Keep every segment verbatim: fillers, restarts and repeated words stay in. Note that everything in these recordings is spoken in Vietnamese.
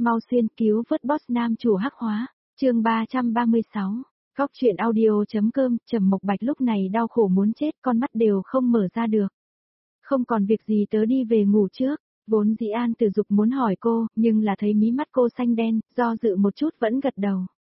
mau xuyên cứu vớt boss nam chủ hắc hóa, chương ba trăm ba mươi sáu. Góc truyện audio.com, Trầm Mộc Bạch lúc này đau khổ muốn chết, con mắt đều không mở ra được. Không còn việc gì tớ đi về ngủ trước, vốn dĩ An Tử Dục muốn hỏi cô, nhưng là thấy mí mắt cô xanh đen, do dự một chút vẫn gật đầu.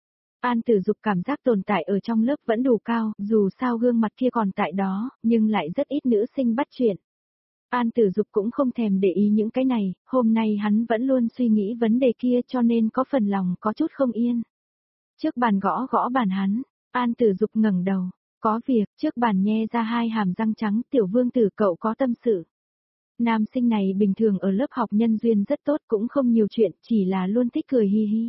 An Tử Dục cảm giác tồn tại ở trong lớp vẫn đủ cao, dù sao gương mặt kia còn tại đó, nhưng lại rất ít nữ sinh bắt chuyện. An Tử Dục cũng không thèm để ý những cái này, hôm nay hắn vẫn luôn suy nghĩ vấn đề kia cho nên có phần lòng có chút không yên. Trước bàn gõ gõ bàn hắn, An Tử Dục ngẩng đầu, có việc, trước bàn nhe ra hai hàm răng trắng, Tiểu Vương Tử cậu có tâm sự. Nam sinh này bình thường ở lớp học nhân duyên rất tốt, cũng không nhiều chuyện, chỉ là luôn thích cười hi hi.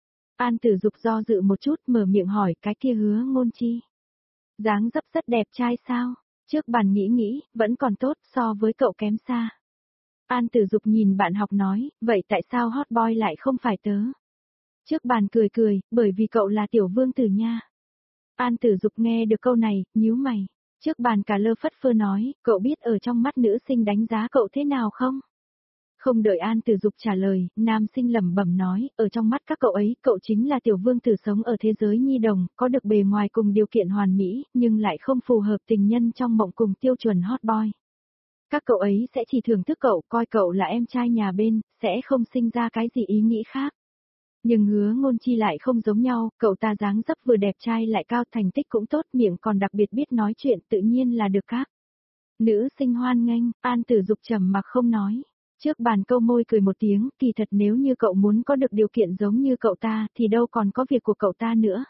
An Tử Dục do dự một chút mở miệng hỏi cái kia Hứa Ngôn Chi. Dáng dấp rất đẹp trai sao? Trước bàn nghĩ nghĩ, vẫn còn tốt, so với cậu kém xa. An Tử Dục nhìn bạn học nói, vậy tại sao hot boy lại không phải tớ? Trước bàn cười cười, bởi vì cậu là Tiểu Vương Tử nha. An Tử Dục nghe được câu này, nhíu mày. Trước bàn cả lơ phất phơ nói, cậu biết ở trong mắt nữ sinh đánh giá cậu thế nào không? Không đợi An Tử Dục trả lời, nam sinh lẩm bẩm nói, ở trong mắt các cậu ấy, cậu chính là Tiểu Vương Tử sống ở thế giới nhi đồng, có được bề ngoài cùng điều kiện hoàn mỹ, nhưng lại không phù hợp tình nhân trong mộng cùng tiêu chuẩn hot boy. Các cậu ấy sẽ chỉ thưởng thức cậu, coi cậu là em trai nhà bên, sẽ không sinh ra cái gì ý nghĩ khác. Nhưng Hứa Ngôn Chi lại không giống nhau, cậu ta dáng dấp vừa đẹp trai lại cao, thành tích cũng tốt, miệng còn đặc biệt biết nói chuyện, tự nhiên là được các nữ sinh hoan nghênh. An Tử Dục trầm mặc không nói. Trước bàn câu môi cười một tiếng, kỳ thật nếu như cậu muốn có được điều kiện giống như cậu ta, thì đâu còn có việc của cậu ta nữa.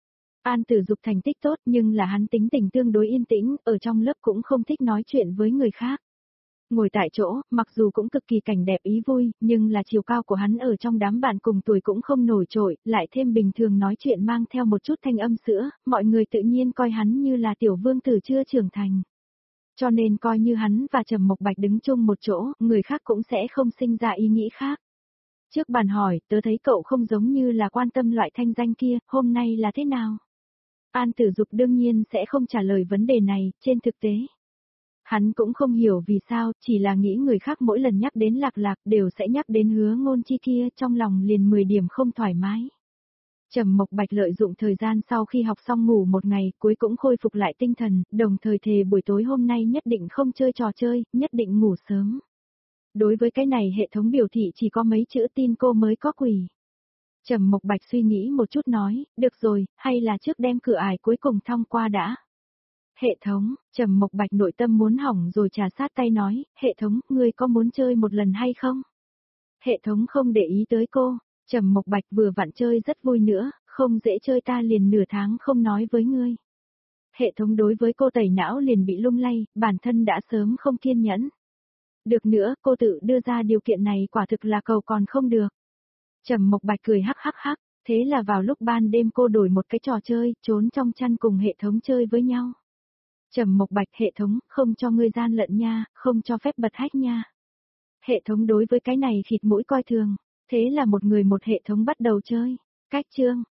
An Tử Dục thành tích tốt nhưng là hắn tính tình tương đối yên tĩnh, ở trong lớp cũng không thích nói chuyện với người khác. Ngồi tại chỗ, mặc dù cũng cực kỳ cảnh đẹp ý vui, nhưng là chiều cao của hắn ở trong đám bạn cùng tuổi cũng không nổi trội, lại thêm bình thường nói chuyện mang theo một chút thanh âm sữa, mọi người tự nhiên coi hắn như là Tiểu Vương Tử chưa trưởng thành. Cho nên coi như hắn và Trầm Mộc Bạch đứng chung một chỗ, người khác cũng sẽ không sinh ra ý nghĩ khác. Trước bàn hỏi, tớ thấy cậu không giống như là quan tâm loại thanh danh kia, hôm nay là thế nào? An Tử Dục đương nhiên sẽ không trả lời vấn đề này, trên thực tế. Hắn cũng không hiểu vì sao, chỉ là nghĩ người khác mỗi lần nhắc đến Lạc Lạc đều sẽ nhắc đến Hứa Ngôn Chi kia, trong lòng liền mười điểm không thoải mái. Trầm Mộc Bạch lợi dụng thời gian sau khi học xong ngủ một ngày, cuối cũng khôi phục lại tinh thần, đồng thời thề buổi tối hôm nay nhất định không chơi trò chơi, nhất định ngủ sớm. Đối với cái này hệ thống biểu thị chỉ có mấy chữ tin cô mới có quỷ. Trầm Mộc Bạch suy nghĩ một chút nói, được rồi, hay là trước đem cửa ải cuối cùng thông qua đã. Hệ thống, Trầm Mộc Bạch nội tâm muốn hỏng rồi trà sát tay nói, hệ thống, ngươi có muốn chơi một lần hay không? Hệ thống không để ý tới cô. Trầm Mộc Bạch vừa vặn chơi rất vui nữa, không dễ chơi ta liền nửa tháng không nói với ngươi. Hệ thống đối với cô tẩy não liền bị lung lay, bản thân đã sớm không kiên nhẫn. Được nữa, cô tự đưa ra điều kiện này quả thực là cầu còn không được. Trầm Mộc Bạch cười hắc hắc hắc, thế là vào lúc ban đêm cô đổi một cái trò chơi, trốn trong chăn cùng hệ thống chơi với nhau. Trầm Mộc Bạch, hệ thống, không cho ngươi gian lận nha, không cho phép bật hack nha. Hệ thống đối với cái này khịt mũi coi thường. Thế là một người một hệ thống bắt đầu chơi. Cách chương,